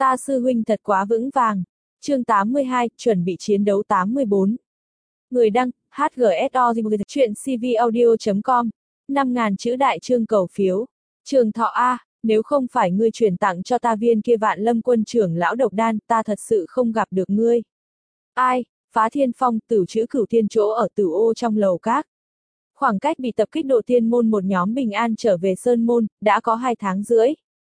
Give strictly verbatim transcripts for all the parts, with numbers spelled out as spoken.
Ta sư huynh thật quá vững vàng. Chương tám mươi hai, chuẩn bị chiến đấu tám mươi bốn. Người đăng, hát giê ét o chuyện cvaudio chấm com, năm ngàn chữ đại chương cầu phiếu. Trường Thọ A, nếu không phải ngươi chuyển tặng cho ta viên kia Vạn Lâm quân trưởng lão độc đan, ta thật sự không gặp được ngươi. Ai, Phá Thiên Phong, Tửu Trữ Cửu Thiên chỗ ở Tửu Ô trong lầu các. Khoảng cách bị tập kích độ tiên môn một nhóm bình an trở về Sơn Môn, đã có hai tháng rưỡi.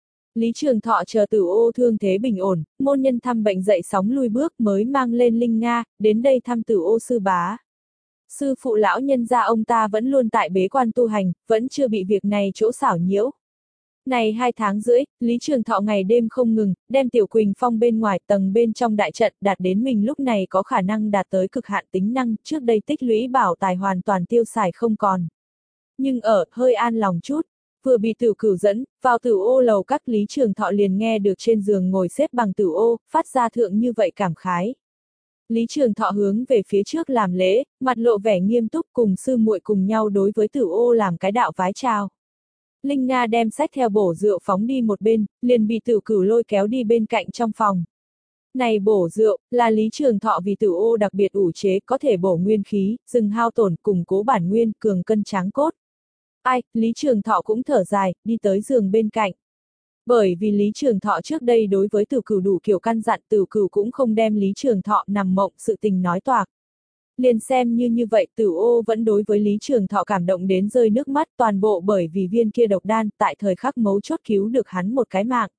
Lý Trường Thọ chờ Tửu Ô thương thế bình ổn, môn nhân thăm bệnh dậy sóng lui bước mới mang lên Linh Nga, đến đây thăm Tửu Ô sư bá. Sư phụ lão nhân gia ông ta vẫn luôn tại bế quan tu hành, vẫn chưa bị việc này chỗ xảo nhiễu. Này hai tháng rưỡi, Lý Trường Thọ ngày đêm không ngừng, đem Tiểu Quỳnh Phong bên ngoài tầng bên trong đại trận đạt đến mình lúc này có khả năng đạt tới cực hạn tính năng, trước đây tích lũy bảo tài hoàn toàn tiêu xài không còn. Nhưng ở, hơi an lòng chút, vừa bị Tửu Cửu dẫn, vào Tửu Ô lầu các Lý Trường Thọ liền nghe được trên giường ngồi xếp bằng Tửu Ô, phát ra thượng như vậy cảm khái. Lý Trường Thọ hướng về phía trước làm lễ, mặt lộ vẻ nghiêm túc cùng sư muội cùng nhau đối với Tửu Ô làm cái đạo vái chào. Linh Nga đem sách theo bổ rượu phóng đi một bên, liền bị Tửu Cửu lôi kéo đi bên cạnh trong phòng. Này bổ rượu, là Lý Trường Thọ vì Tửu Ô đặc biệt ủ chế, có thể bổ nguyên khí, dừng hao tổn, củng cố bản nguyên, cường cân tráng cốt. Ai, Lý Trường Thọ cũng thở dài, đi tới giường bên cạnh. Bởi vì Lý Trường Thọ trước đây đối với Tửu Cửu đủ kiểu căn dặn, Tửu Cửu cũng không đem Lý Trường Thọ nằm mộng sự tình nói toạc. Liền xem như như vậy Tửu Ô vẫn đối với Lý Trường Thọ cảm động đến rơi nước mắt, toàn bộ bởi vì viên kia độc đan tại thời khắc mấu chốt cứu được hắn một cái mạng.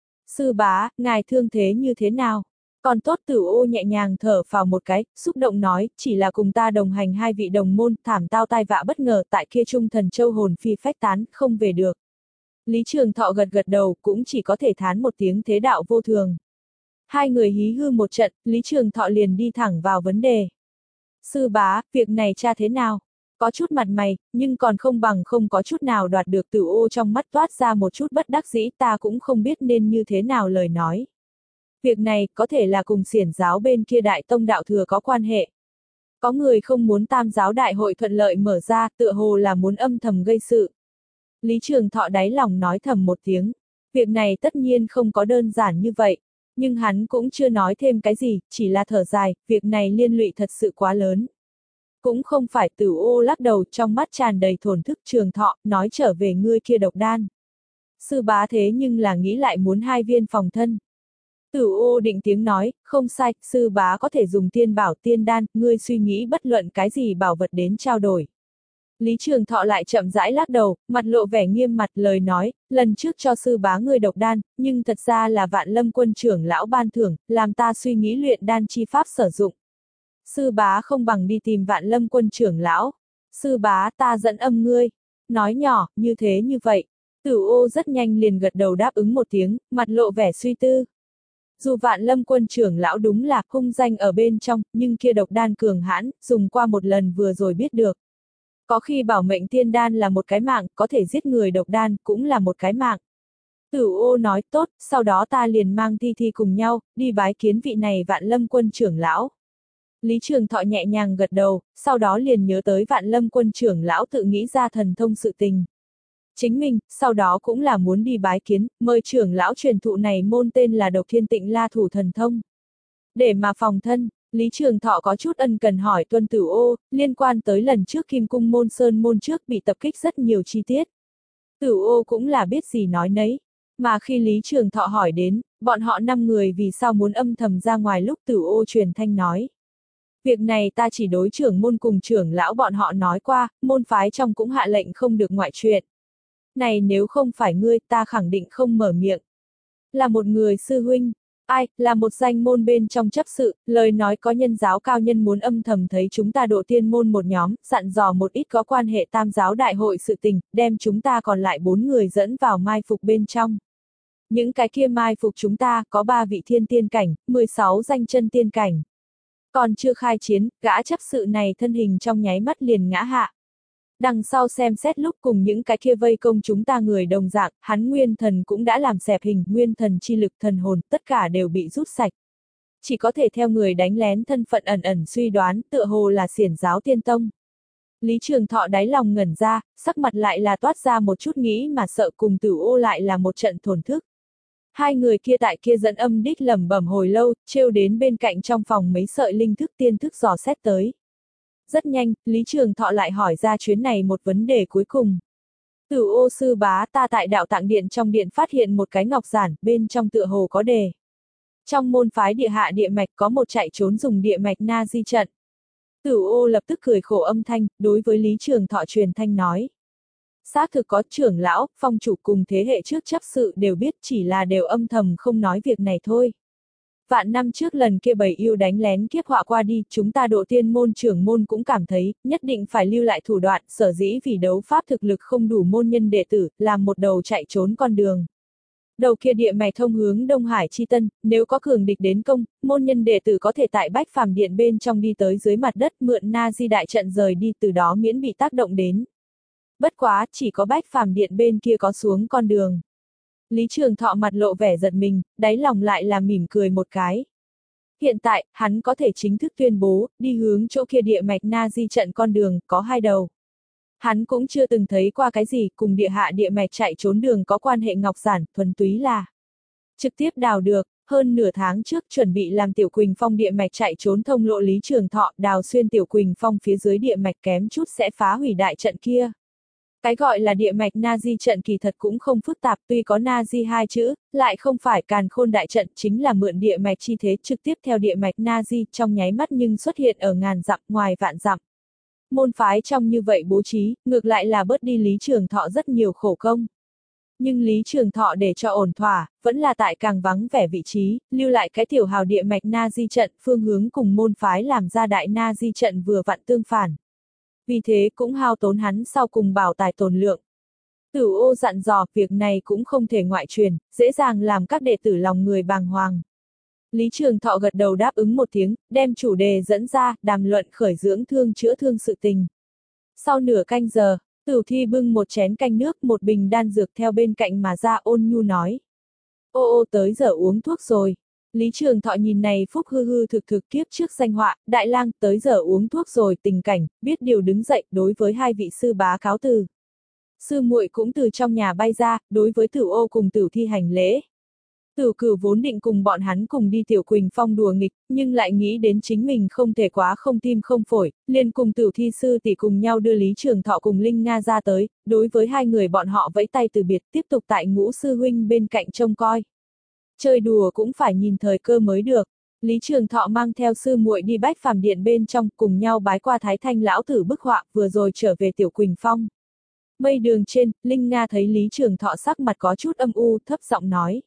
Sư bá, ngài thương thế như thế nào? Còn tốt Tửu Ô nhẹ nhàng thở phào một cái, xúc động nói, chỉ là cùng ta đồng hành hai vị đồng môn, thảm tao tai vạ bất ngờ tại kia Trung Thần Châu hồn phi phách tán, không về được. Lý Trường Thọ gật gật đầu, cũng chỉ có thể thán một tiếng thế đạo vô thường. Hai người hí hư một trận, Lý Trường Thọ liền đi thẳng vào vấn đề. Sư bá, việc này cha thế nào? Có chút mặt mày, nhưng còn không bằng không có chút nào đoạt được Tửu Ô trong mắt toát ra một chút bất đắc dĩ, ta cũng không biết nên như thế nào lời nói. Việc này có thể là cùng xiển giáo bên kia đại tông đạo thừa có quan hệ. Có người không muốn tam giáo đại hội thuận lợi mở ra, tựa hồ là muốn âm thầm gây sự. Lý Trường Thọ đáy lòng nói thầm một tiếng. Việc này tất nhiên không có đơn giản như vậy. Nhưng hắn cũng chưa nói thêm cái gì, chỉ là thở dài, việc này liên lụy thật sự quá lớn. Cũng không phải Tửu Ô lắc đầu, trong mắt tràn đầy thổn thức. Trường Thọ, nói trở về ngươi kia độc đan. Sư bá thế nhưng là nghĩ lại muốn hai viên phòng thân. Tửu Ô định tiếng nói, không sai, sư bá có thể dùng tiên bảo tiên đan, ngươi suy nghĩ bất luận cái gì bảo vật đến trao đổi. Lý Trường Thọ lại chậm rãi lắc đầu, mặt lộ vẻ nghiêm mặt lời nói, lần trước cho sư bá ngươi độc đan, nhưng thật ra là Vạn Lâm quân trưởng lão ban thưởng, làm ta suy nghĩ luyện đan chi pháp sử dụng. Sư bá không bằng đi tìm Vạn Lâm quân trưởng lão. Sư bá ta dẫn âm ngươi. Nói nhỏ, như thế như vậy. Tửu Ô rất nhanh liền gật đầu đáp ứng một tiếng, mặt lộ vẻ suy tư. Dù Vạn Lâm quân trưởng lão đúng là hung danh ở bên trong, nhưng kia độc đan cường hãn, dùng qua một lần vừa rồi biết được. Có khi bảo mệnh tiên đan là một cái mạng, có thể giết người độc đan cũng là một cái mạng. Tửu Ô nói tốt, sau đó ta liền mang Thi Thi cùng nhau, đi bái kiến vị này Vạn Lâm quân trưởng lão. Lý Trường Thọ nhẹ nhàng gật đầu, sau đó liền nhớ tới Vạn Lâm quân trưởng lão tự nghĩ ra thần thông sự tình. Chính mình, sau đó cũng là muốn đi bái kiến, mời trưởng lão truyền thụ này môn tên là Độc Thiên Tịnh La Thủ thần thông. Để mà phòng thân, Lý Trường Thọ có chút ân cần hỏi Tuân Tửu Ô, liên quan tới lần trước Kim Cung môn sơn môn trước bị tập kích rất nhiều chi tiết. Tửu Ô cũng là biết gì nói nấy, mà khi Lý Trường Thọ hỏi đến, bọn họ năm người vì sao muốn âm thầm ra ngoài lúc Tửu Ô truyền thanh nói. Việc này ta chỉ đối trưởng môn cùng trưởng lão bọn họ nói qua, môn phái trong cũng hạ lệnh không được ngoại chuyện. Này nếu không phải ngươi, ta khẳng định không mở miệng. Là một người sư huynh. Ai, là một danh môn bên trong chấp sự, lời nói có nhân giáo cao nhân muốn âm thầm thấy chúng ta độ tiên môn một nhóm, dặn dò một ít có quan hệ tam giáo đại hội sự tình, đem chúng ta còn lại bốn người dẫn vào mai phục bên trong. Những cái kia mai phục chúng ta, có ba vị thiên tiên cảnh, mười sáu danh chân tiên cảnh. Còn chưa khai chiến, gã chấp sự này thân hình trong nháy mắt liền ngã hạ. Đằng sau xem xét lúc cùng những cái kia vây công chúng ta người đồng dạng, hắn nguyên thần cũng đã làm xẹp hình, nguyên thần chi lực thần hồn, tất cả đều bị rút sạch. Chỉ có thể theo người đánh lén thân phận ẩn ẩn suy đoán, tựa hồ là xiển giáo tiên tông. Lý Trường Thọ đáy lòng ngẩn ra, sắc mặt lại là toát ra một chút nghĩ mà sợ cùng Tửu Ô lại là một trận thổn thức. Hai người kia tại kia dẫn âm đích lẩm bẩm hồi lâu, trêu đến bên cạnh trong phòng mấy sợi linh thức tiên thức dò xét tới. Rất nhanh, Lý Trường Thọ lại hỏi ra chuyến này một vấn đề cuối cùng. Tử Ô sư bá, ta tại đạo tạng điện trong điện phát hiện một cái ngọc giản, bên trong tựa hồ có đề. Trong môn phái địa hạ địa mạch có một chạy trốn dùng địa mạch na di trận. Tử Ô lập tức cười khổ âm thanh, đối với Lý Trường Thọ truyền thanh nói. Xác thực có, trưởng lão, phong chủ cùng thế hệ trước chấp sự đều biết, chỉ là đều âm thầm không nói việc này thôi. Vạn năm trước lần kia bầy yêu đánh lén kiếp họa qua đi, chúng ta độ tiên môn trưởng môn cũng cảm thấy, nhất định phải lưu lại thủ đoạn, sở dĩ vì đấu pháp thực lực không đủ môn nhân đệ tử, làm một đầu chạy trốn con đường. Đầu kia địa mạch thông hướng Đông Hải Chi Tân, nếu có cường địch đến công, môn nhân đệ tử có thể tại Bách Phàm Điện bên trong đi tới dưới mặt đất mượn na di đại trận rời đi, từ đó miễn bị tác động đến. Bất quá, chỉ có Bách Phàm Điện bên kia có xuống con đường. Lý Trường Thọ mặt lộ vẻ giật mình, đáy lòng lại là mỉm cười một cái. Hiện tại, hắn có thể chính thức tuyên bố, đi hướng chỗ kia địa mạch na di trận con đường, có hai đầu. Hắn cũng chưa từng thấy qua cái gì, cùng địa hạ địa mạch chạy trốn đường có quan hệ ngọc giản, thuần túy là trực tiếp đào được. Hơn nửa tháng trước chuẩn bị làm Tiểu Quỳnh Phong địa mạch chạy trốn thông lộ Lý Trường Thọ, đào xuyên Tiểu Quỳnh Phong phía dưới địa mạch kém chút sẽ phá hủy đại trận kia. Cái gọi là địa mạch na di trận kỳ thật cũng không phức tạp, tuy có na di hai chữ, lại không phải càn khôn đại trận, chính là mượn địa mạch chi thế trực tiếp theo địa mạch na di trong nháy mắt nhưng xuất hiện ở ngàn dặm ngoài vạn dặm. Môn phái trong như vậy bố trí, ngược lại là bớt đi Lý Trường Thọ rất nhiều khổ công. Nhưng Lý Trường Thọ để cho ổn thỏa, vẫn là tại càng vắng vẻ vị trí, lưu lại cái tiểu hào địa mạch na di trận, phương hướng cùng môn phái làm ra đại na di trận vừa vặn tương phản. Vì thế cũng hao tốn hắn sau cùng bảo tài tồn lượng. Tử Ô dặn dò, việc này cũng không thể ngoại truyền, dễ dàng làm các đệ tử lòng người bàng hoàng. Lý Trường Thọ gật đầu đáp ứng một tiếng, đem chủ đề dẫn ra, đàm luận khởi dưỡng thương chữa thương sự tình. Sau nửa canh giờ, Tử Thi bưng một chén canh nước, một bình đan dược theo bên cạnh mà ra, ôn nhu nói. Ô ô, tới giờ uống thuốc rồi. Lý Trường Thọ nhìn này phúc hư hư thực thực kiếp trước danh họa, đại lang, tới giờ uống thuốc rồi, tình cảnh, biết điều đứng dậy, đối với hai vị sư bá cáo từ. Sư muội cũng từ trong nhà bay ra, đối với Tử Ô cùng Tử Thi hành lễ. Tử Cửu vốn định cùng bọn hắn cùng đi Tiểu Quỳnh Phong đùa nghịch, nhưng lại nghĩ đến chính mình không thể quá không tim không phổi, liền cùng Tử Thi sư tỷ cùng nhau đưa Lý Trường Thọ cùng Linh Nga ra tới, đối với hai người bọn họ vẫy tay từ biệt, tiếp tục tại Ngũ sư huynh bên cạnh trông coi. Chơi đùa cũng phải nhìn thời cơ mới được. Lý Trường Thọ mang theo sư muội đi Bách Phàm Điện bên trong, cùng nhau bái qua Thái Thanh lão tử bức họa, vừa rồi trở về Tiểu Quỳnh Phong. Mây đường trên, Linh Nga thấy Lý Trường Thọ sắc mặt có chút âm u, thấp giọng nói.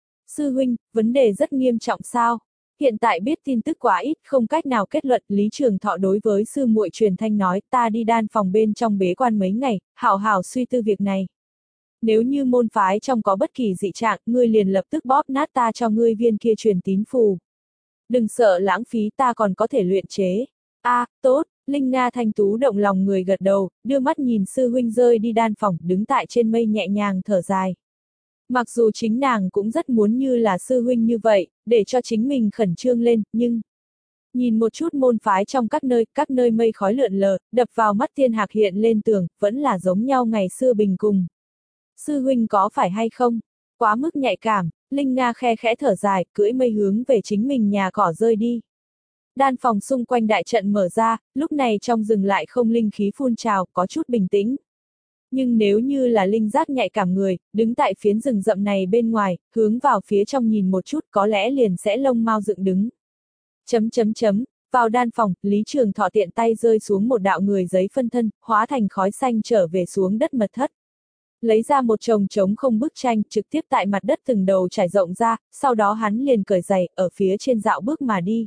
Sư huynh, vấn đề rất nghiêm trọng sao? Hiện tại biết tin tức quá ít, không cách nào kết luận. Lý Trường Thọ đối với sư muội truyền thanh nói, ta đi đan phòng bên trong bế quan mấy ngày, hảo hảo suy tư việc này. Nếu như môn phái trong có bất kỳ dị trạng, ngươi liền lập tức bóp nát ta cho ngươi viên kia truyền tín phù. Đừng sợ lãng phí, ta còn có thể luyện chế. A, à, tốt. Linh Nga thanh tú động lòng người gật đầu, đưa mắt nhìn sư huynh rơi đi đan phòng, đứng tại trên mây nhẹ nhàng thở dài. Mặc dù chính nàng cũng rất muốn như là sư huynh như vậy, để cho chính mình khẩn trương lên, nhưng nhìn một chút môn phái trong các nơi, các nơi mây khói lượn lờ, đập vào mắt thiên hạc hiện lên tường, vẫn là giống nhau ngày xưa bình cùng. Sư huynh có phải hay không? Quá mức nhạy cảm, Linh Nga khe khẽ thở dài, cưỡi mây hướng về chính mình nhà cỏ rơi đi. Đan phòng xung quanh đại trận mở ra, lúc này trong rừng lại không linh khí phun trào, có chút bình tĩnh. Nhưng nếu như là linh giác nhạy cảm người, đứng tại phiến rừng rậm này bên ngoài, hướng vào phía trong nhìn một chút, có lẽ liền sẽ lông mau dựng đứng. Chấm chấm chấm, vào đan phòng, Lý Trường Thọ tiện tay rơi xuống một đạo người giấy phân thân, hóa thành khói xanh trở về xuống đất mật thất. Lấy ra một chồng trống không bức tranh, trực tiếp tại mặt đất từng đầu trải rộng ra, sau đó hắn liền cởi giày, ở phía trên dạo bước mà đi.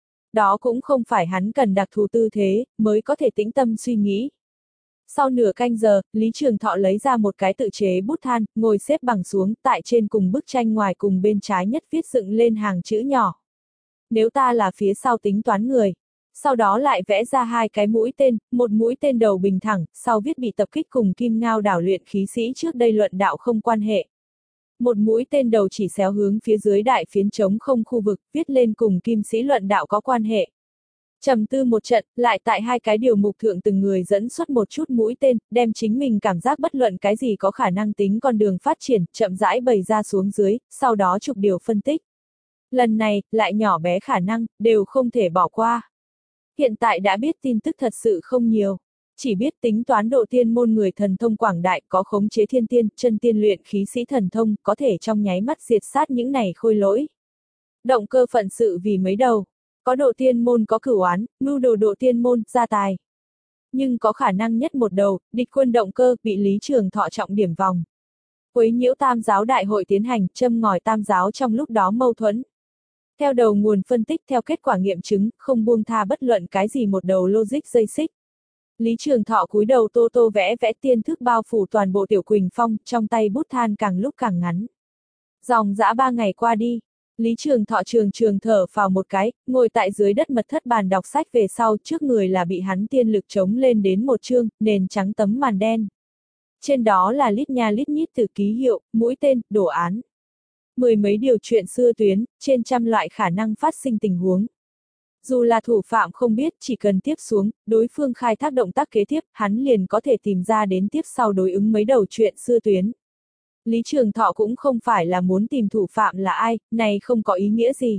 Đó cũng không phải hắn cần đặc thù tư thế, mới có thể tĩnh tâm suy nghĩ. Sau nửa canh giờ, Lý Trường Thọ lấy ra một cái tự chế bút than, ngồi xếp bằng xuống, tại trên cùng bức tranh ngoài cùng bên trái nhất viết dựng lên hàng chữ nhỏ. Nếu ta là phía sau tính toán người. Sau đó lại vẽ ra hai cái mũi tên, một mũi tên đầu bình thẳng, sau viết bị tập kích cùng Kim Ngao đảo luyện khí sĩ trước đây luận đạo không quan hệ. Một mũi tên đầu chỉ xéo hướng phía dưới đại phiến trống không khu vực, viết lên cùng kim sĩ luận đạo có quan hệ. Trầm tư một trận, lại tại hai cái điều mục thượng từng người dẫn xuất một chút mũi tên, đem chính mình cảm giác bất luận cái gì có khả năng tính con đường phát triển, chậm rãi bày ra xuống dưới, sau đó chục điều phân tích. Lần này, lại nhỏ bé khả năng, đều không thể bỏ qua. Hiện tại đã biết tin tức thật sự không nhiều. Chỉ biết tính toán độ tiên môn người thần thông quảng đại có khống chế thiên tiên, chân tiên luyện khí sĩ thần thông, có thể trong nháy mắt diệt sát những này khôi lỗi. Động cơ phận sự vì mấy đầu. Có độ tiên môn có cửu oán, mưu đồ độ tiên môn, gia tài. Nhưng có khả năng nhất một đầu, địch quân động cơ, bị Lý Trường Thọ trọng điểm vòng. Quấy nhiễu tam giáo đại hội tiến hành, châm ngòi tam giáo trong lúc đó mâu thuẫn. Theo đầu nguồn phân tích theo kết quả nghiệm chứng, không buông tha bất luận cái gì một đầu logic dây xích. Lý Trường Thọ cúi đầu tô tô vẽ vẽ tiên thức bao phủ toàn bộ Tiểu Quỳnh Phong, trong tay bút than càng lúc càng ngắn. Dòng dã ba ngày qua đi, Lý Trường Thọ trường trường thở phào một cái, ngồi tại dưới đất mật thất bàn đọc sách về sau, trước người là bị hắn tiên lực chống lên đến một chương, nền trắng tấm màn đen. Trên đó là lít nha lít nhít từ ký hiệu, mũi tên, đồ án. Mười mấy điều chuyện xưa tuyến, trên trăm loại khả năng phát sinh tình huống. Dù là thủ phạm không biết, chỉ cần tiếp xuống, đối phương khai thác động tác kế tiếp, hắn liền có thể tìm ra đến tiếp sau đối ứng mấy đầu chuyện xưa tuyến. Lý Trường Thọ cũng không phải là muốn tìm thủ phạm là ai, này không có ý nghĩa gì.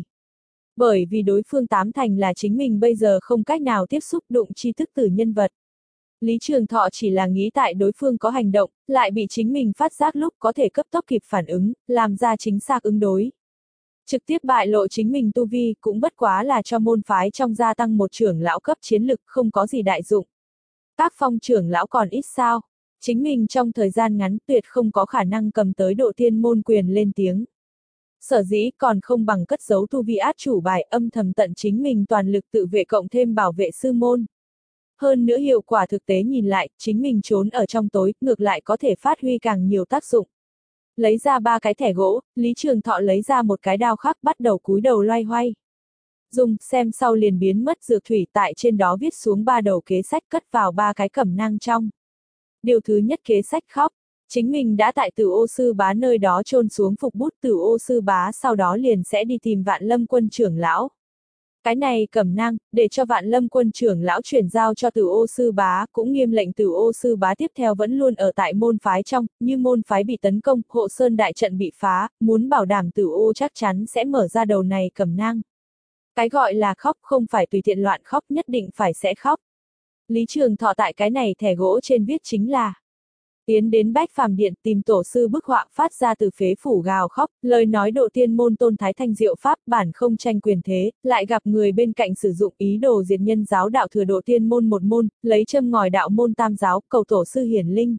Bởi vì đối phương tám thành là chính mình bây giờ không cách nào tiếp xúc đụng tri thức từ nhân vật. Lý Trường Thọ chỉ là nghĩ tại đối phương có hành động, lại bị chính mình phát giác lúc có thể cấp tốc kịp phản ứng, làm ra chính xác ứng đối. Trực tiếp bại lộ chính mình tu vi cũng bất quá là cho môn phái trong gia tăng một trưởng lão cấp chiến lực, không có gì đại dụng. Các phong trưởng lão còn ít sao, chính mình trong thời gian ngắn tuyệt không có khả năng cầm tới độ tiên môn quyền lên tiếng. Sở dĩ còn không bằng cất giấu tu vi át chủ bài, âm thầm tận chính mình toàn lực tự vệ cộng thêm bảo vệ sư môn. Hơn nữa hiệu quả thực tế nhìn lại, chính mình trốn ở trong tối, ngược lại có thể phát huy càng nhiều tác dụng. Lấy ra ba cái thẻ gỗ, Lý Trường Thọ lấy ra một cái đao khắc, bắt đầu cúi đầu loay hoay. Dùng, xem sau liền biến mất dược thủy, tại trên đó viết xuống ba đầu kế sách, cất vào ba cái cẩm nang trong. Điều thứ nhất kế sách khóc. Chính mình đã tại Tử Ô Sư Bá nơi đó chôn xuống phục bút, Tử Ô Sư Bá sau đó liền sẽ đi tìm Vạn Lâm Quân trưởng lão. Cái này cẩm nang, để cho Vạn Lâm Quân trưởng lão chuyển giao cho Tử Ô Sư Bá, cũng nghiêm lệnh Tử Ô Sư Bá tiếp theo vẫn luôn ở tại môn phái trong, như môn phái bị tấn công, hộ sơn đại trận bị phá, muốn bảo đảm Tử Ô chắc chắn sẽ mở ra đầu này cẩm nang. Cái gọi là khóc không phải tùy tiện loạn khóc, nhất định phải sẽ khóc. Lý Trường Thọ tại cái này thẻ gỗ trên viết chính là: tiến đến Bách Phàm Điện tìm tổ sư bức họa phát ra từ phế phủ gào khóc, lời nói độ tiên môn tôn thái thanh diệu pháp bản không tranh quyền thế, lại gặp người bên cạnh sử dụng ý đồ diệt nhân giáo đạo thừa độ tiên môn một môn, lấy châm ngòi đạo môn tam giáo, cầu tổ sư hiển linh.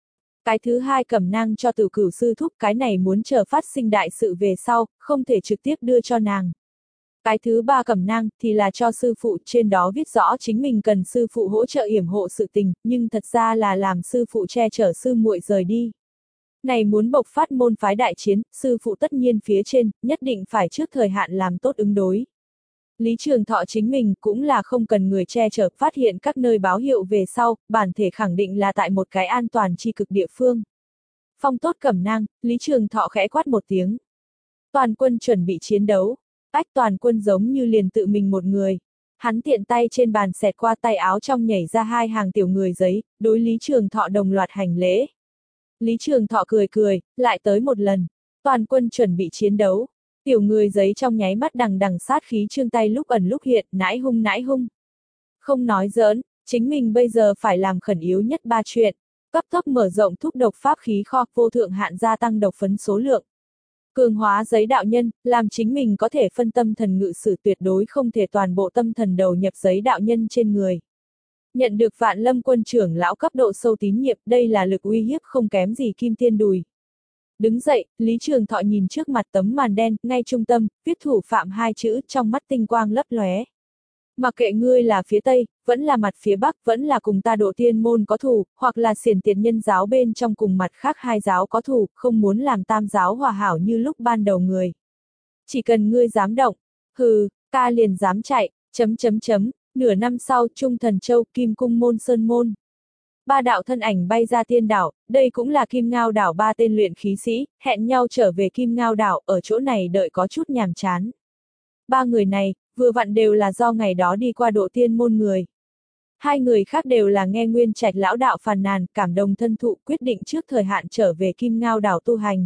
Cái thứ hai cẩm nang cho Tử Cửu sư thúc, cái này muốn chờ phát sinh đại sự về sau, không thể trực tiếp đưa cho nàng. Cái thứ ba cẩm nang thì là cho sư phụ, trên đó viết rõ chính mình cần sư phụ hỗ trợ yểm hộ sự tình, nhưng thật ra là làm sư phụ che chở sư muội rời đi. Này muốn bộc phát môn phái đại chiến, sư phụ tất nhiên phía trên, nhất định phải trước thời hạn làm tốt ứng đối. Lý Trường Thọ chính mình cũng là không cần người che chở, phát hiện các nơi báo hiệu về sau, bản thể khẳng định là tại một cái an toàn chi cực địa phương. Phong tốt cẩm nang, Lý Trường Thọ khẽ quát một tiếng. Toàn quân chuẩn bị chiến đấu. Ách toàn quân giống như liền tự mình một người. Hắn tiện tay trên bàn xẹt qua tay áo trong nhảy ra hai hàng tiểu người giấy, đối Lý Trường Thọ đồng loạt hành lễ. Lý Trường Thọ cười cười, lại tới một lần. Toàn quân chuẩn bị chiến đấu. Tiểu người giấy trong nháy mắt đằng đằng sát khí trương tay lúc ẩn lúc hiện, nãi hung nãi hung. Không nói giỡn, chính mình bây giờ phải làm khẩn yếu nhất ba chuyện. Cấp tốc mở rộng thúc độc pháp khí kho, vô thượng hạn gia tăng độc phấn số lượng. Cường hóa giấy đạo nhân, làm chính mình có thể phân tâm thần ngự sử, tuyệt đối không thể toàn bộ tâm thần đầu nhập giấy đạo nhân trên người. Nhận được Vạn Lâm Quân trưởng lão cấp độ sâu tín nhiệm, đây là lực uy hiếp không kém gì kim tiên đùi. Đứng dậy, Lý Trường Thọ nhìn trước mặt tấm màn đen, ngay trung tâm, viết thủ phạm hai chữ, trong mắt tinh quang lấp lóe. Mặc kệ ngươi là phía Tây, vẫn là mặt phía Bắc, vẫn là cùng ta độ tiên môn có thù, hoặc là xiển tiệt nhân giáo bên trong cùng mặt khác hai giáo có thù, không muốn làm tam giáo hòa hảo như lúc ban đầu người. Chỉ cần ngươi dám động, hừ, ca liền dám chạy, chấm chấm chấm, nửa năm sau Trung Thần Châu, Kim Cung Môn Sơn Môn. Ba đạo thân ảnh bay ra tiên đảo, đây cũng là Kim Ngao đảo ba tên luyện khí sĩ, hẹn nhau trở về Kim Ngao đảo, ở chỗ này đợi có chút nhàm chán. Ba người này, vừa vặn đều là do ngày đó đi qua Độ Tiên Môn người. Hai người khác đều là nghe Nguyên Trạch lão đạo phàn nàn, cảm động thân thụ, quyết định trước thời hạn trở về Kim Ngao đảo tu hành.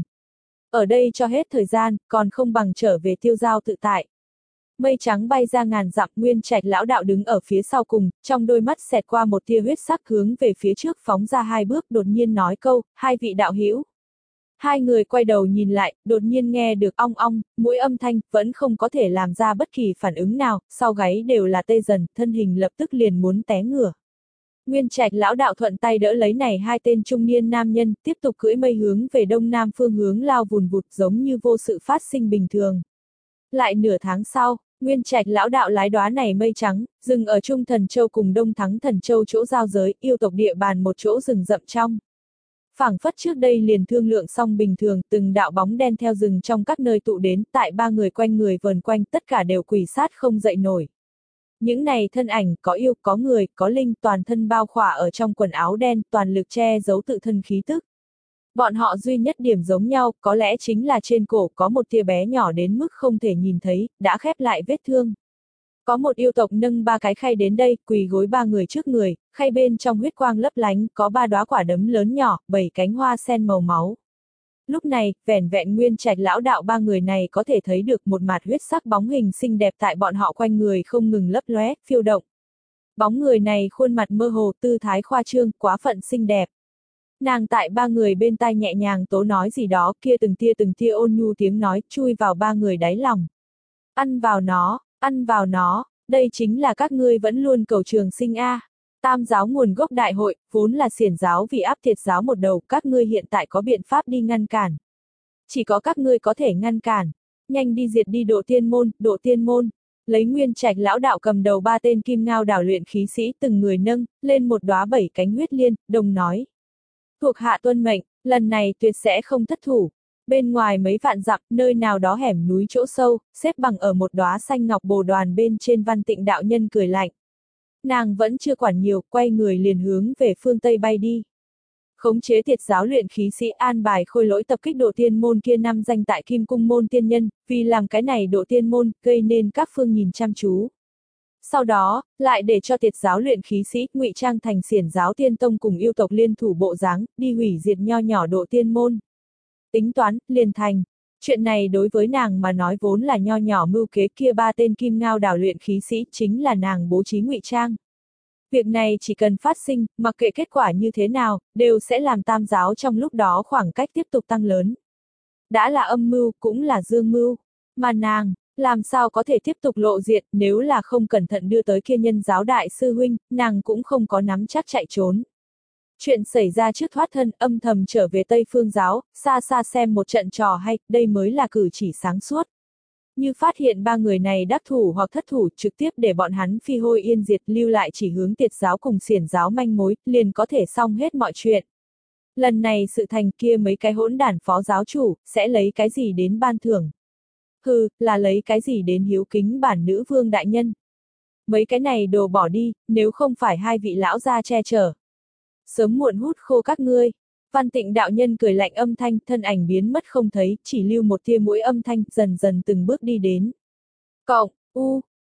Ở đây cho hết thời gian, còn không bằng trở về tiêu giao tự tại. Mây trắng bay ra ngàn dặm, Nguyên Trạch lão đạo đứng ở phía sau cùng, trong đôi mắt xẹt qua một tia huyết sắc hướng về phía trước phóng ra hai bước, đột nhiên nói câu, hai vị đạo hữu. Hai người quay đầu nhìn lại, đột nhiên nghe được ong ong, mũi âm thanh, vẫn không có thể làm ra bất kỳ phản ứng nào, sau gáy đều là tê dần, thân hình lập tức liền muốn té ngửa. Nguyên Trạch lão đạo thuận tay đỡ lấy này hai tên trung niên nam nhân, tiếp tục cưỡi mây hướng về đông nam phương hướng lao vùn vụt giống như vô sự phát sinh bình thường. Lại nửa tháng sau, Nguyên Trạch lão đạo lái đóa này mây trắng, dừng ở Trung Thần Châu cùng Đông Thắng Thần Châu chỗ giao giới, yêu tộc địa bàn một chỗ rừng rậm trong. Phảng phất trước đây liền thương lượng xong bình thường, từng đạo bóng đen theo rừng trong các nơi tụ đến, tại ba người quanh người vờn quanh, tất cả đều quỷ sát không dậy nổi. Những này thân ảnh, có yêu, có người, có linh, toàn thân bao khỏa ở trong quần áo đen, toàn lực che giấu tự thân khí tức. Bọn họ duy nhất điểm giống nhau, có lẽ chính là trên cổ có một tia bé nhỏ đến mức không thể nhìn thấy, đã khép lại vết thương. Có một yêu tộc nâng ba cái khay đến đây, quỳ gối ba người trước người, khay bên trong huyết quang lấp lánh, có ba đóa quả đấm lớn nhỏ, bảy cánh hoa sen màu máu. Lúc này, vẻn vẹn Nguyên Trạch lão đạo ba người này có thể thấy được một mạt huyết sắc bóng hình xinh đẹp tại bọn họ quanh người không ngừng lấp lóe, phiêu động. Bóng người này khuôn mặt mơ hồ, tư thái khoa trương, quá phận xinh đẹp. Nàng tại ba người bên tai nhẹ nhàng tố nói gì đó, kia từng tia từng tia ôn nhu tiếng nói, chui vào ba người đáy lòng. Ăn vào nó, ăn vào nó, đây chính là các ngươi vẫn luôn cầu trường sinh a. Tam giáo nguồn gốc đại hội, vốn là xiển giáo vì áp thiệt giáo một đầu, các ngươi hiện tại có biện pháp đi ngăn cản. Chỉ có các ngươi có thể ngăn cản. Nhanh đi diệt đi Độ Tiên Môn, Độ Tiên Môn. Lấy Nguyên Trạch lão đạo cầm đầu ba tên Kim Ngao đảo luyện khí sĩ từng người nâng, lên một đóa bảy cánh huyết liên, đồng nói. Thuộc hạ tuân mệnh, lần này tuyệt sẽ không thất thủ. Bên ngoài mấy vạn dặm, nơi nào đó hẻm núi chỗ sâu, xếp bằng ở một đóa xanh ngọc bồ đoàn bên trên Văn Tịnh đạo nhân cười lạnh. Nàng vẫn chưa quản nhiều, quay người liền hướng về phương Tây bay đi. Khống chế thiệt giáo luyện khí sĩ an bài khôi lỗi tập kích Độ Tiên Môn kia năm danh tại Kim Cung Môn tiên nhân, vì làm cái này Độ Tiên Môn, gây nên các phương nhìn chăm chú. Sau đó, lại để cho thiệt giáo luyện khí sĩ, ngụy trang thành xiển giáo tiên tông cùng yêu tộc liên thủ bộ dáng, đi hủy diệt nho nhỏ Độ Tiên Môn. Tính toán, liền thành. Chuyện này đối với nàng mà nói vốn là nho nhỏ mưu kế, kia ba tên Kim Ngao đảo luyện khí sĩ chính là nàng bố trí ngụy trang. Việc này chỉ cần phát sinh, mặc kệ kết quả như thế nào, đều sẽ làm tam giáo trong lúc đó khoảng cách tiếp tục tăng lớn. Đã là âm mưu, cũng là dương mưu. Mà nàng, làm sao có thể tiếp tục lộ diện, nếu là không cẩn thận đưa tới kia nhân giáo đại sư huynh, nàng cũng không có nắm chắc chạy trốn. Chuyện xảy ra trước thoát thân, âm thầm trở về Tây Phương giáo, xa xa xem một trận trò hay, đây mới là cử chỉ sáng suốt. Như phát hiện ba người này đắc thủ hoặc thất thủ, trực tiếp để bọn hắn phi hôi yên diệt, lưu lại chỉ hướng tiệt giáo cùng xiển giáo manh mối, liền có thể xong hết mọi chuyện. Lần này sự thành kia mấy cái hỗn đản phó giáo chủ, sẽ lấy cái gì đến ban thưởng? Hừ, là lấy cái gì đến hiếu kính bản nữ vương đại nhân? Mấy cái này đồ bỏ đi, nếu không phải hai vị lão gia che chở. Sớm muộn hút khô các ngươi. Văn Tịnh đạo nhân cười lạnh âm thanh, thân ảnh biến mất không thấy, chỉ lưu một tia mũi âm thanh, dần dần từng bước đi đến. Cộng, u,